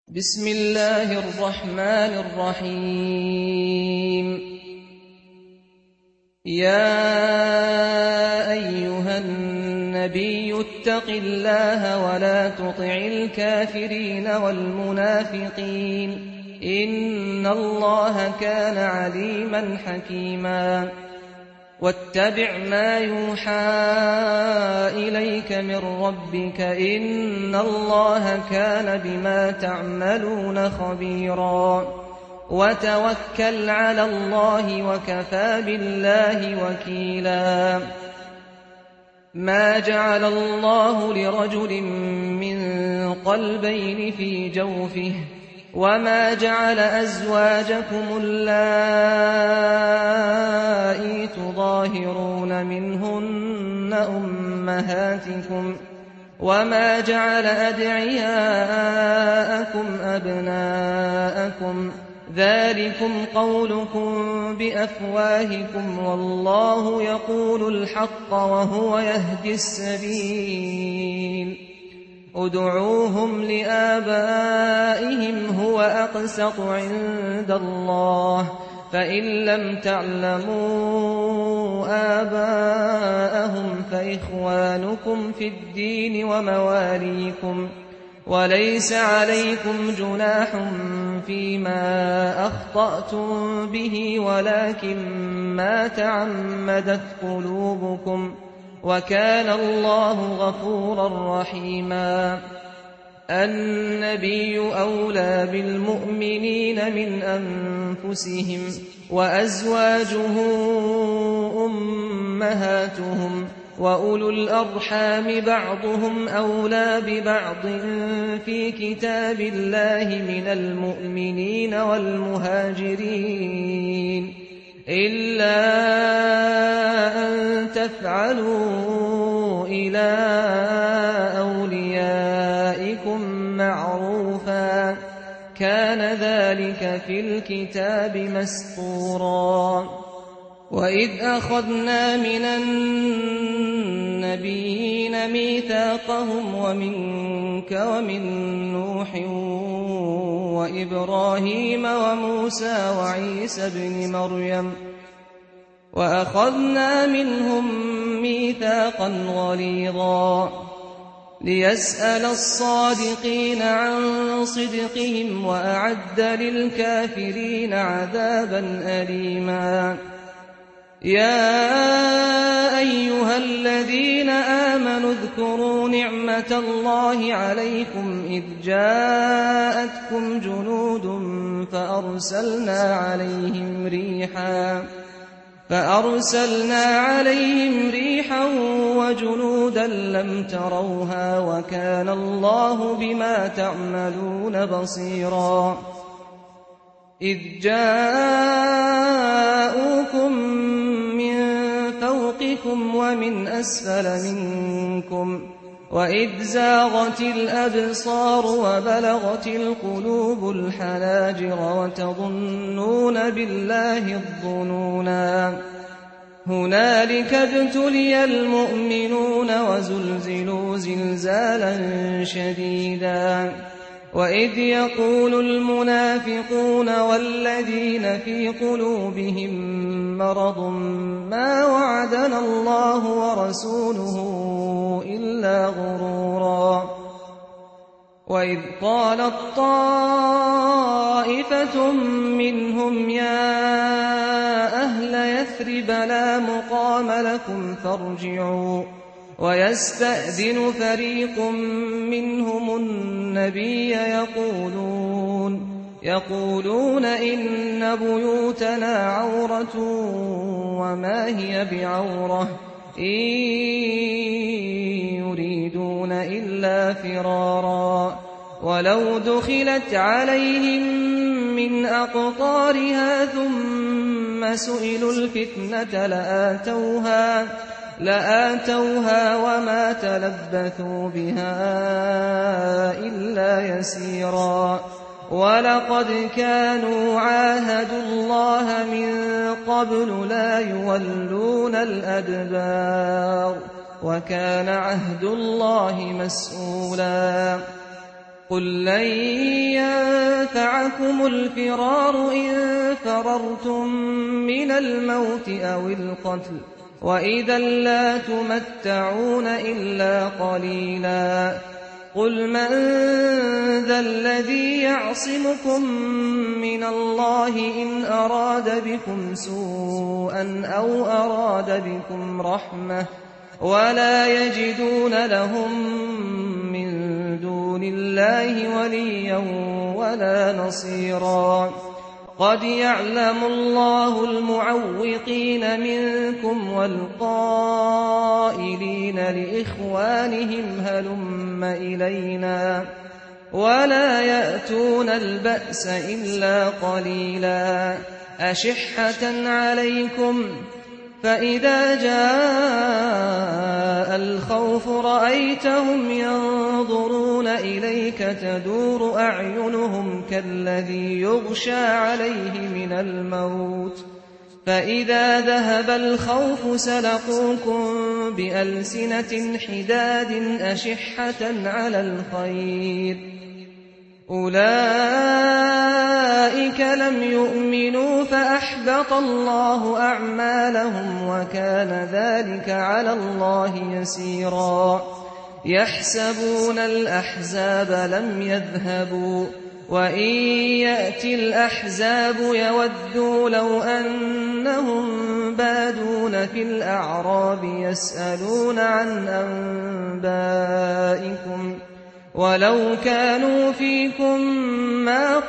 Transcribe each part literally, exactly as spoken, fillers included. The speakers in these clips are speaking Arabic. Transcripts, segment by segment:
بسم الله الرحمن الرحيم. يا أيها النبي اتق الله ولا تطع الكافرين والمنافقين إن الله كان عليما حكيما. واتبع ما يوحى إليك من ربك إن الله كان بما تعملون خبيرا. وتوكل على الله وكفى بالله وكيلا. ما جعل الله لرجل من قلبين في جوفه وما جعل أزواجكم اللائي تظاهرون منهن أمهاتكم وما جعل أدعياءكم أبناءكم ذلكم قولكم بأفواهكم والله يقول الحق وهو يهدي السبيل. ادعوهم لآبائهم هو أقسط عند الله فإن لم تعلموا آباءهم فإخوانكم في الدين ومواليكم وليس عليكم جناح فيما أخطأتم به ولكن ما تعمدت قلوبكم وكان الله غفورا رحيما. النبي أولى بالمؤمنين من أنفسهم وأزواجه أمهاتهم وأولو الأرحام بعضهم أولى ببعض في كتاب الله من المؤمنين والمهاجرين إلا أن تفعلوا إلى أوليائكم معروفا كان ذلك في الكتاب مسطورا. وإذ أخذنا من النبيين ميثاقهم ومنك ومن نوح وإبراهيم وموسى وعيسى ابن مريم وأخذنا منهم ميثاقا غليظا ليسأل الصادقين عن صدقهم وأعد للكافرين عذابا أليما. يا أيها الذين آمنوا اذكروا نعمة الله عليكم إذ جاءتكم جنود فأرسلنا عليهم ريحا فأرسلنا عليهم ريحا وجنودا لم تروها وكان الله بما تعملون بصيرا. إذ جاءوكم من فوقكم ومن أسفل منكم وإذ زاغت الأبصار وبلغت القلوب الحناجر وتظنون بالله الظنونا. هنالك ابتلي المؤمنون وزلزلوا زلزالا شديدا. وإذ يقول المنافقون والذين في قلوبهم مرض ما وعدنا الله ورسوله إلا غرورا. وإذ قالت طائفة منهم يا أهل يثرب لا مقام لكم فارجعوا ويستأذن فريق منهم النبي يقولون يقولون إن بيوتنا عورة وما هي بعورة إن يريدون إلا فرارا. ولو دخلت عليهم من أقطارها ثم سئلوا الفتنة لآتوها لآتوها وما تلبثوا بها إلا يسيرا. ولقد كانوا عاهدوا الله من قبل لا يولون الأدبار وكان عهد الله مسؤولا. قل لن ينفعكم الفرار إن فررتم من الموت أو القتل وإذا لا تمتعون إلا قليلا قل من ذا الذي يعصمكم من الله إن أراد بكم سوءا أو أراد بكم رحمة ولا يجدون لهم من دون الله وليا ولا نصيرا قد يعلم الله المعوقين منكم والقائلين لإخوانهم هلم إلينا ولا يأتون البأس إلا قليلا أشحة عليكم فإذا جاء الخوف رأيتهم ينظرون إليك تدور أعينهم كالذي يغشى عليه من الموت فإذا ذهب الخوف سلقوكم بألسنة حداد أشحة على الخير أولئك لم يؤمنوا فأحبط الله أعمالهم وكان ذلك على الله يسيرا يحسبون الأحزاب لم يذهبوا وإن يأتي الأحزاب يودوا لو أنهم بادون في الأعراب يسألون عن أنبائكم ولو كانوا فيكم ما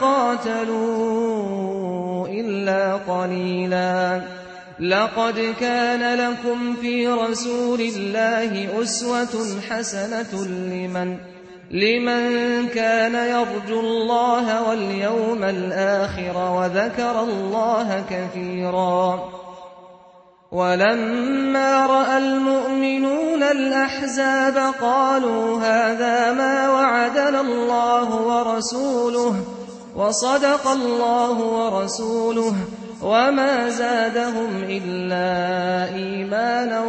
قاتلوا إلا قليلا لقد كان لكم في رسول الله أسوة حسنة لمن لمن كان يرجو الله واليوم الآخر وذكر الله كثيرا ولما رأى المؤمنون الأحزاب قالوا هذا ما وعدنا الله ورسوله وصدق الله ورسوله وما زادهم إلا إيمانا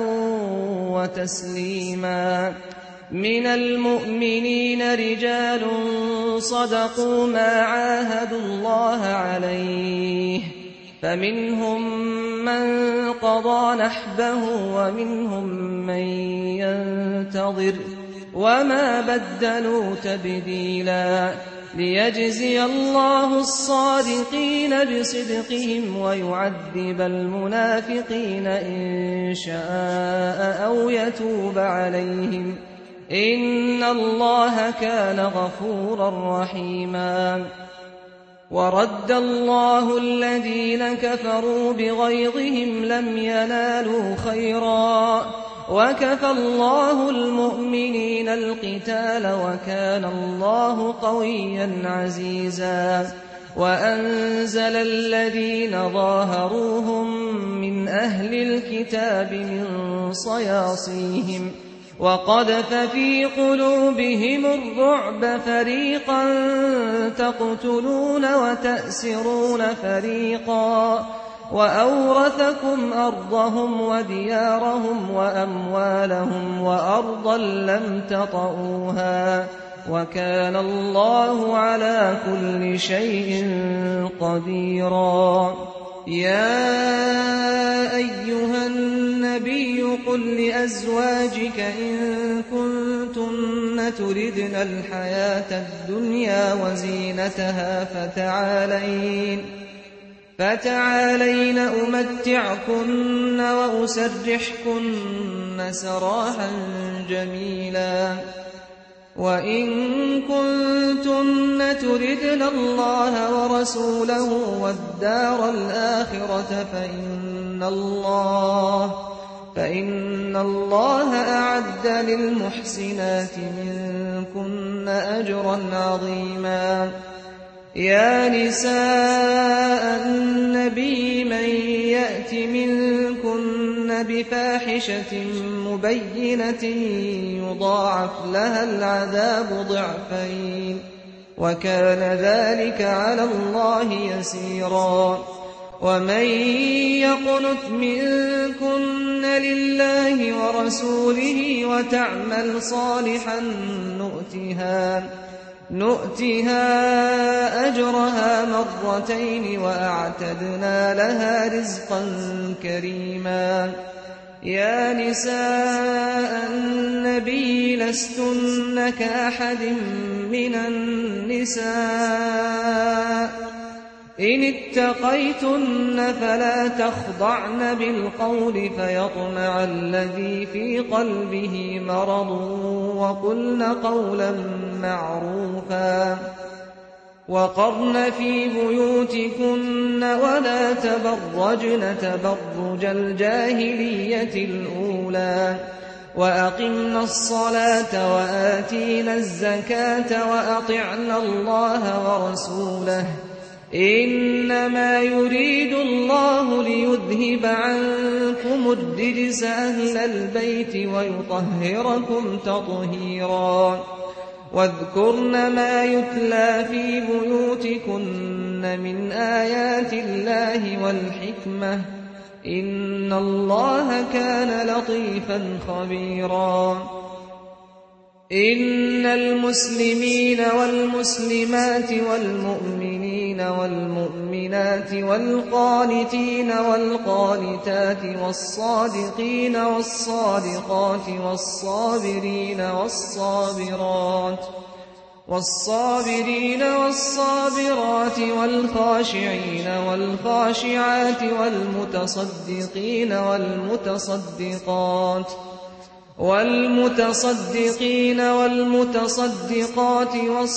وتسليما من المؤمنين رجال صدقوا ما عاهدوا الله عليه فمنهم من قضى نحبه ومنهم من ينتظر وما بدلوا تبديلا ليجزي الله الصادقين بصدقهم ويعذب المنافقين إن شاء أو يتوب عليهم إن الله كان غفورا رحيما ورد الله الذين كفروا بغيظهم لم ينالوا خيرا وكفى الله المؤمنين القتال وكان الله قويا عزيزا وأنزل الذين ظاهروهم من أهل الكتاب من صياصيهم وقذف في قلوبهم الرعب فريقا تقتلون وتأسرون فريقا وأورثكم أرضهم وديارهم وأموالهم وأرضا لم تطئوها وكان الله على كل شيء قديرا يا أيها النبي قل لأزواجك إن كنتن تردن الحياة الدنيا وزينتها فتعالين فتعالين أمتعكن وأسرحكن سراحا جميلا وإن كنتن تردن الله ورسوله والدار الآخرة فإن الله فإن الله أعد للمحسنات منكن أجرا عظيما يا نساء النبي من يأت منكن بفاحشة مبينة يضاعف لها العذاب ضعفين وكان ذلك على الله يسيرا ومن يقنت منكن لله ورسوله وتعمل صالحا نؤتها نؤتها أجرها مرتين وأعتدنا لها رزقا كريما. يا نساء النبي لستن كأحد من النساء إن اتقيتن فلا تخضعن بالقول فيطمع الذي في قلبه مرض وقلن قولا معروفا. وقرن في بيوتكن ولا تبرجن تبرج الجاهلية الأولى وأقمنا الصلاة وآتينا الزكاة وأطعنا الله ورسوله إنما يريد الله ليذهب عنكم الرجس أهل البيت ويطهركم تطهيرا. واذكرن ما يتلى في بيوتكن من آيات الله والحكمة إن الله كان لطيفا خبيرا. إن المسلمين والمسلمات والمؤمنين والمؤمنات والقانتين والقانتات والصادقين والصادقات والصابرين والصابرات والصابرين والصابرات والخاشعين والخاشعات والمتصدقين والمتصدقات والمتصدقين والمتصدقات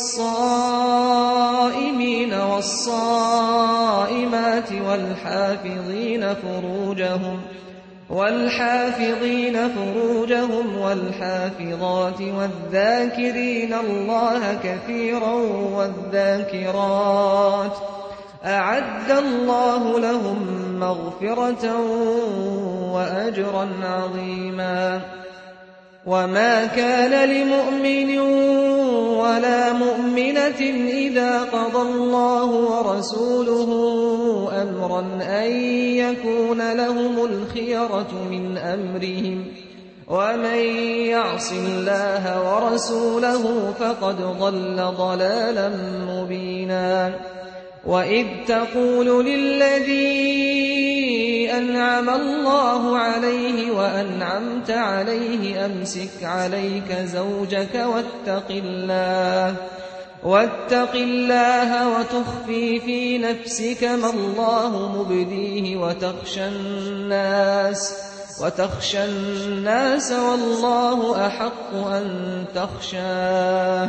والصائمين والصائمات والحافظين فروجهم والحافظين فروجهم والحافظات والذاكرين الله كثيرا والذاكرات أعد الله لهم مغفرة وأجرا عظيما. وما كان لمؤمن ولا مؤمنة إذا قضى الله ورسوله أمرا أن يكون لهم الخيرة من أمرهم ومن يعص الله ورسوله فقد ضل ضلالا مبينا. وإذ تقول للذي أنعم الله عليه وأنعمت عليه أمسك عليك زوجك واتق الله واتق الله وتخفي في نفسك ما الله مبديه وتخشى الناس وتخشى الناس والله أحق أن تخشاه.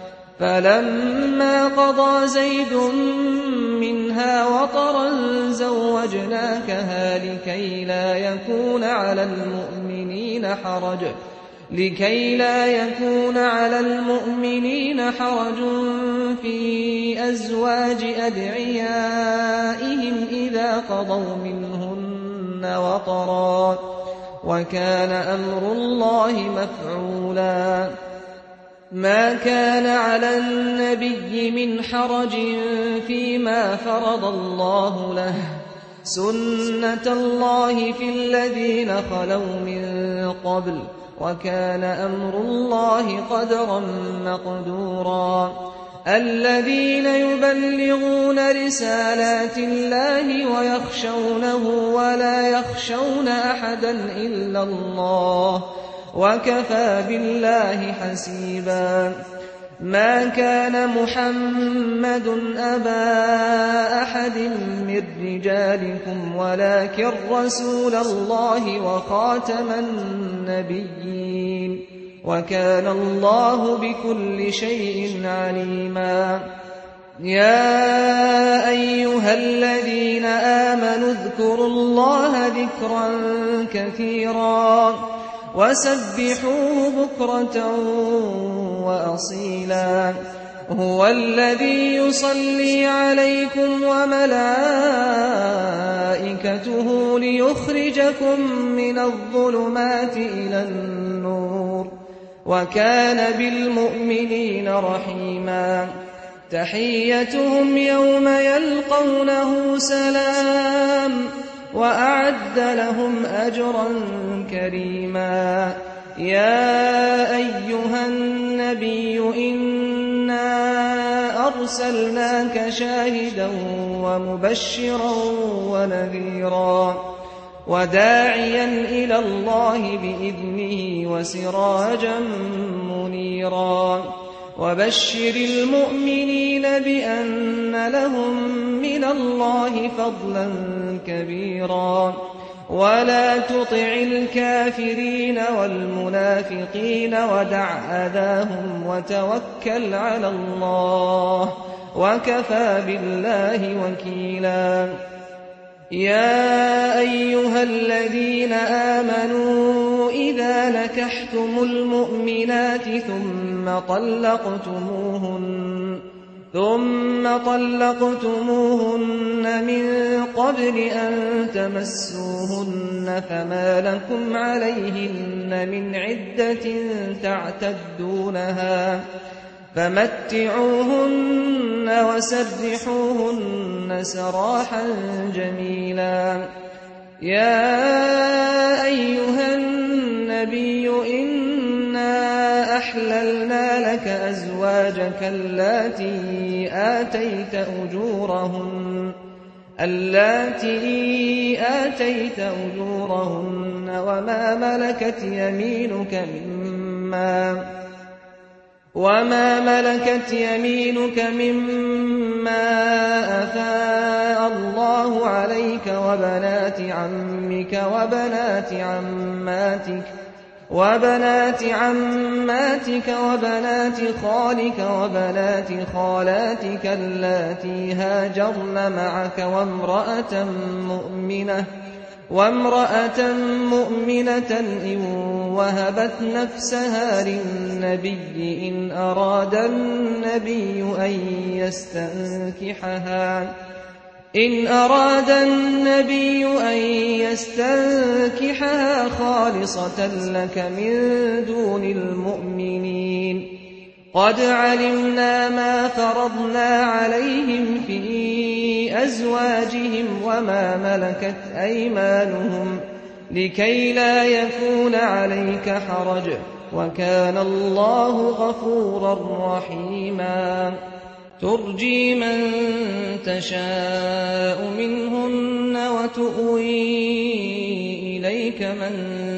فلما قضى زيد منها وطرا زوجناكها لكي لا يكون على المؤمنين حرج لكي لا يكون على المؤمنين حرج في أزواج أدعيائهم إذا قضوا منهن وطرا وكان أمر الله مفعولا. ما كان على النبي من حرج فيما فرض الله له سنة الله في الذين خلوا من قبل وكان أمر الله قدرا مقدورا. الذين يبلغون رسالات الله ويخشونه ولا يخشون أحدا إلا الله وكفى بالله حسيبا. ما كان محمد أبا أحد من رجالكم ولكن رسول الله وخاتم النبيين وكان الله بكل شيء عليما. يا أيها الذين آمنوا اذكروا الله ذكرا كثيرا وسبحوه بكرة وأصيلا. هو الذي يصلي عليكم وملائكته ليخرجكم من الظلمات إلى النور وكان بالمؤمنين رحيما. تحيتهم يوم يلقونه سلام وأعد لهم أجرا كريما. يا أيها النبي إنا أَرْسَلْنَاكَ شَاهِدًا وَمُبَشِّرًا وَنَذِيرًا وَدَاعِيًا إِلَى اللَّهِ بِإِذْنِهِ وَسِرَاجًا مُنِيرًا وَبَشِّرِ الْمُؤْمِنِينَ بِأَنَّ لَهُم مِّنَ اللَّهِ فَضْلًا كَبِيرًا وَلَا تُطِعِ الْكَافِرِينَ وَالْمُنَافِقِينَ وَدَعْ أَذَاهُمْ وَتَوَكَّلْ عَلَى اللَّهِ وَكَفَىٰ بِاللَّهِ وَكِيلًا يَا أَيُّهَا الَّذِينَ آمَنُوا إِذَا نَكَحْتُمُ الْمُؤْمِنَاتِ ثُمَّ طَلَّقْتُمُوهُنَّ ثُمَّ طَلَّقْتُمُوهُنَّ مِن قَبْلِ أَن تَمَسُّوهُنَّ فَمَا لَكُمْ عَلَيْهِنَّ مِنْ عِدَّةٍ تَعْتَدُّونَهَا فَمَتِّعُوهُنَّ وَسَرِّحُوهُنَّ سَرَاحًا جَمِيلًا يَا أَيُّهَا النَّبِيُّ إِنَّا أَحْلَلْنَا لَكَ أَزْوَاجَكَ اللَّاتِي آتَيْتَ أُجُورَهُنَّ اللَّاتِي آتَيْتَ أُجُورَهُنَّ وَمَا مَلَكَتْ يَمِينُكَ مِمَّا وَمَا مَلَكَتْ يَمِينُكَ مِمَّا أَفَاءَ اللَّهُ عَلَيْكَ وَبَنَاتِ عَمِّكَ وَبَنَاتِ عَمَّاتِكَ وَبَنَاتِ عَمَّاتِكَ وَبَنَاتِ خَالِكَ وَبَنَاتِ خَالَاتِكَ اللَّاتِي هَاجَرْنَ مَعَكَ وَامْرَأَةً مُّؤْمِنَةً وَامْرَأَةً مُّؤْمِنَةً إِن وَهَبَتْ نَفْسَهَا لِلنَّبِيِّ إِنْ أَرَادَ النَّبِيُّ أَن يَسْتَنكِحَهَا إِنْ أَرَادَ النَّبِيُّ أَن يَسْتَنكِحَهَا خَالِصَةً لَّكَ مِن دُونِ الْمُؤْمِنِينَ قَدْ عَلِمْنَا مَا فَرَضْنَا عَلَيْهِمْ فِي أَزْوَاجِهِمْ وَمَا مَلَكَتْ أَيْمَانُهُمْ لِكَيْ لَا يَكُونَ عَلَيْكَ حَرَجٌ ۗ وَكَانَ اللَّهُ غَفُورًا رَّحِيمًا تُرْجِي مَن تَشَاءُ مِنْهُنَّ وَتُؤْوِي إِلَيْكَ مَن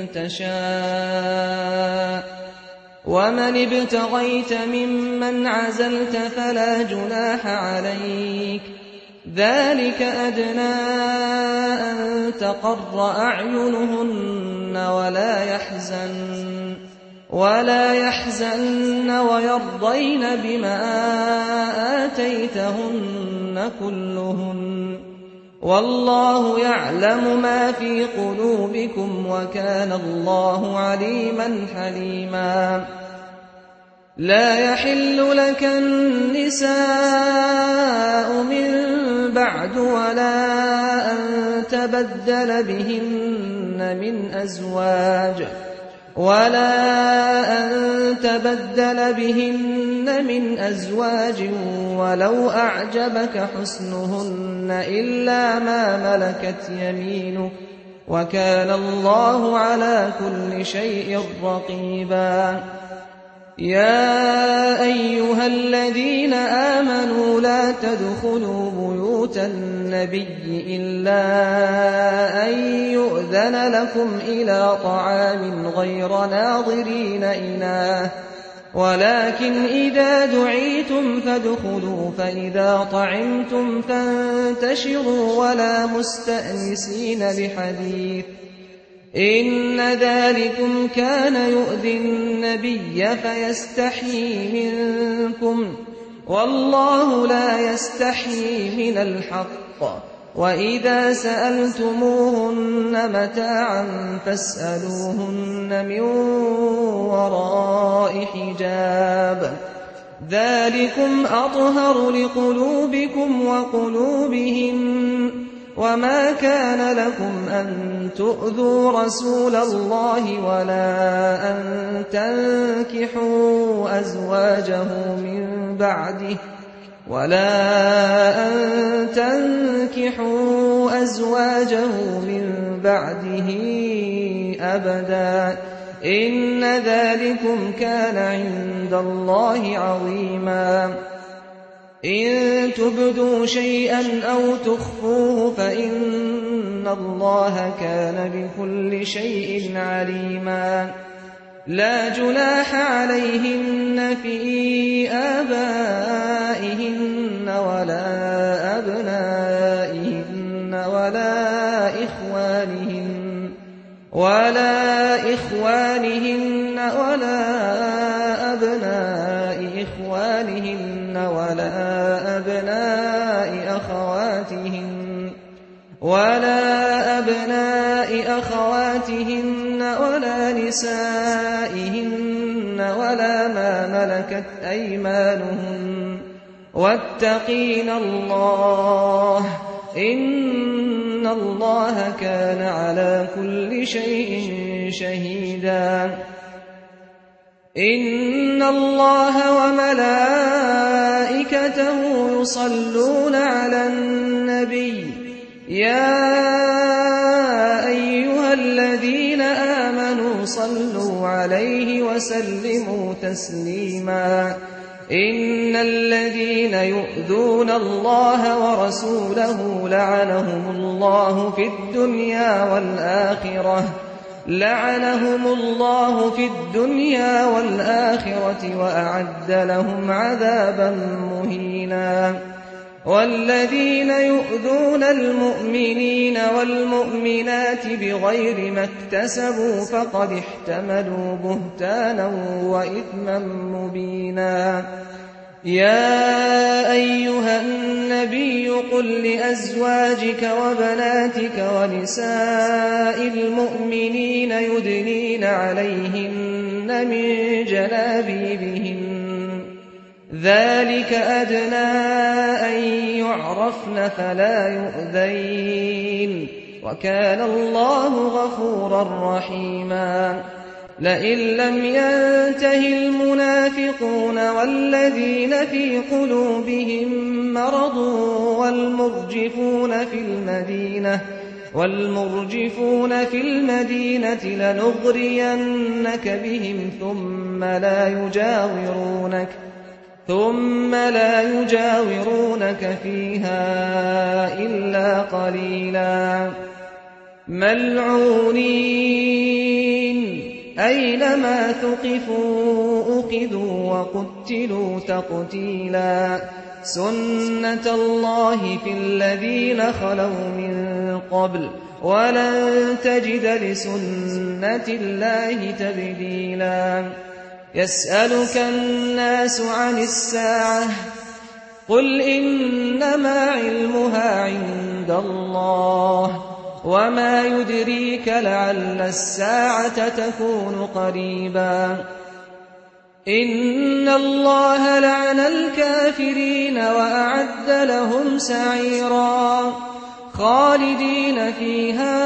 تَشَاءُ وَمَنِ ابْتَغَيْتَ مِمَّنْ عَزَلْتَ فَلَا جُنَاحَ عَلَيْكَ ۚ ذَٰلِكَ أَدْنَىٰ أَن تَقَرَّ أَعْيُنُهُنَّ وَلَا يَحْزَنَّ وَيَرْضَيْنَ بِمَا آتَيْتَهُنَّ كُلُّهُنَّ ۚ وَاللَّهُ يَعْلَمُ مَا فِي قُلُوبِكُمْ ۚ وَكَانَ اللَّهُ عَلِيمًا حَلِيمًا لَا يَحِلُّ لَكَ النِّسَاءُ مِن بَعْدُ وَلَا أَن تَبَدَّلَ بِهِنَّ مِنْ أَزْوَاجٍ وَلَا أَن تَبَدَّلَ بِهِنَّ مِنْ أَزْوَاجٍ وَلَوْ أَعْجَبَكَ حُسْنُهُنَّ إِلَّا مَا مَلَكَتْ يَمِينُكَ ۗ وَكَانَ اللَّهُ عَلَىٰ كُلِّ شَيْءٍ رَّقِيبًا يَا أَيُّهَا الَّذِينَ آمَنُوا لَا تَدْخُلُوا بُيُوتَ النَّبِيِّ إِلَّا أَن يُؤْذَنَ لَكُمْ إِلَىٰ طَعَامٍ غَيْرَ نَاظِرِينَ إِنَاهَ وَلَٰكِنْ إِذَا دُعِيتُمْ فَادْخُلُوا فَإِذَا طَعِمْتُمْ فَانتَشِرُوا وَلَا مُسْتَأْنِسِينَ لِحَدِيثٍ ۚ إِنَّ ذَٰلِكُمْ كَانَ يُؤْذِي النَّبِيَّ فَيَسْتَحْيِي مِنكُمْ ۖ وَاللَّهُ لَا يَسْتَحْيِي مِنَ الْحَقِّ ۚ وَإِذَا سَأَلْتُمُوهُنَّ مَتَاعًا فَاسْأَلُوهُنَّ مِن وَرَاءِ حِجَابٍ ۚ ذَٰلِكُمْ أَطْهَرُ لِقُلُوبِكُمْ وَقُلُوبِهِنَّ ۚ وَمَا كَانَ لَكُمْ أَن تُؤْذُوا رَسُولَ اللَّهِ وَلَا أَن تَنكِحُوا أَزْوَاجَهُ مِن بَعْدِهِ وَلَا أَن تَنكِحُوا أَزْوَاجَهُ مِن بَعْدِهِ أَبَدًا ۚ إِنَّ ذَٰلِكُمْ كَانَ عِندَ اللَّهِ عَظِيمًا إن تبدوا شيئا أو تخفوه فإن الله كان بكل شيء عليما لا جناح عليهن في آبائهن ولا أبنائهن ولا إخوانهن ولا إخوانهن ولا أبناء إخوانهن ولا أبناء أخواتهن ولا أبناء أخواتهن ولا نسائهن ولا ما ملكت أيمانهن واتقين الله إن الله كان على كل شيء شهيدا إن الله وملائكته يصلون على النبي يا أيها الذين آمنوا صلوا عليه وسلموا تسليما إن الذين يؤذون الله ورسوله لعنهم الله في الدنيا والآخرة لعنهم الله في الدنيا والآخرة وأعد لهم عذابا مهينا والذين يؤذون المؤمنين والمؤمنات بغير ما اكتسبوا فقد احتملوا بهتانا وإثما مبينا يا أيها النبي قل لأزواجك وبناتك ونساء المؤمنين يدنين عليهن من جلابيبهن ذلك أدنى أن يعرفن فلا يؤذين وكان الله غفورا رحيما لئن لم ينته المنافقون والذين في قلوبهم مرض والمرجفون في المدينة والمرجفون في المدينة لنغرينك بهم ثم لا يجاورونك ثم لا يجاورونك فيها إلا قليلا ملعونين أينما ثقفوا أخذوا وقتلوا تقتيلا سنة الله في الذين خلوا من قبل ولن تجد لسنة الله تبديلا يسألك الناس عن الساعة قل إنما علمها عند الله وما يدريك لعل الساعة تكون قريبا إن الله لعن الكافرين وأعد لهم سعيرا خالدين فيها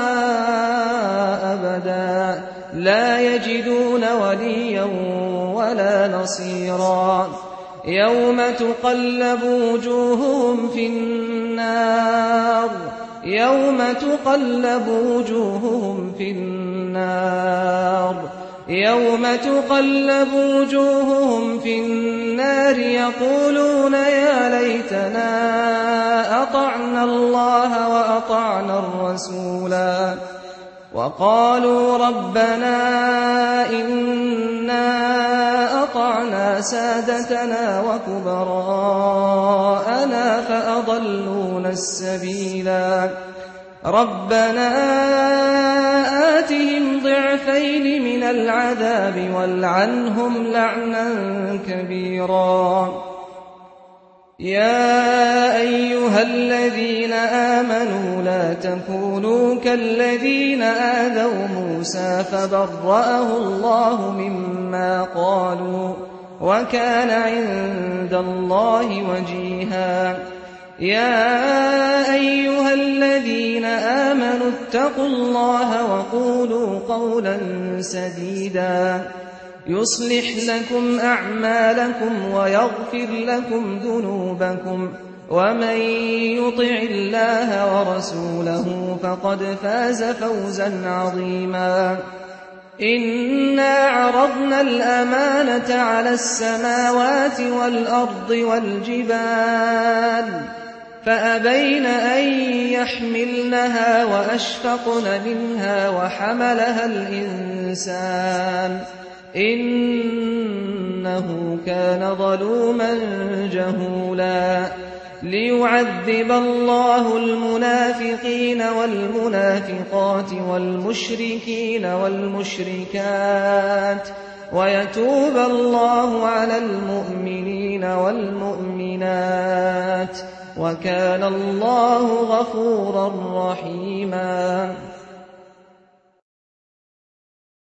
أبدا لا يجدون وليا ولا نصيرا يوم تقلب وجوههم في النار يوم تقلب وجوههم في النار يوم تقلب وجوههم في النار يقولون يا ليتنا أطعنا الله وأطعنا الرسولا وقالوا ربنا إنا أطعنا سادتنا وكبراءنا فأضلونا السبيلا ربنا آتهم ضعفين من العذاب والعنهم لعنا كبيرا يا أيها الذين آمنوا لا تكونوا كالذين آذوا موسى فبرأه الله مما قالوا وكان عند الله وجيها يا أيها الذين آمنوا اتقوا الله وقولوا قولا سديدا يصلح لكم أعمالكم ويغفر لكم ذنوبكم ومن يطع الله ورسوله فقد فاز فوزا عظيما إِنَّا عَرَضْنَا الْأَمَانَةَ عَلَى السَّمَاوَاتِ وَالْأَرْضِ وَالْجِبَالِ فَأَبَيْنَ أَن يَحْمِلْنَهَا وَأَشْفَقْنَ مِنْهَا وَحَمَلَهَا الْإِنسَانُ إِنَّهُ كَانَ ظَلُومًا جَهُولًا لِيُعَذِّبَ اللَّهُ الْمُنَافِقِينَ وَالْمُنَافِقَاتِ وَالْمُشْرِكِينَ وَالْمُشْرِكَاتِ وَيَتُوبَ اللَّهُ عَلَى الْمُؤْمِنِينَ وَالْمُؤْمِنَاتِ وَكَانَ اللَّهُ غَفُورًا رَّحِيمًا.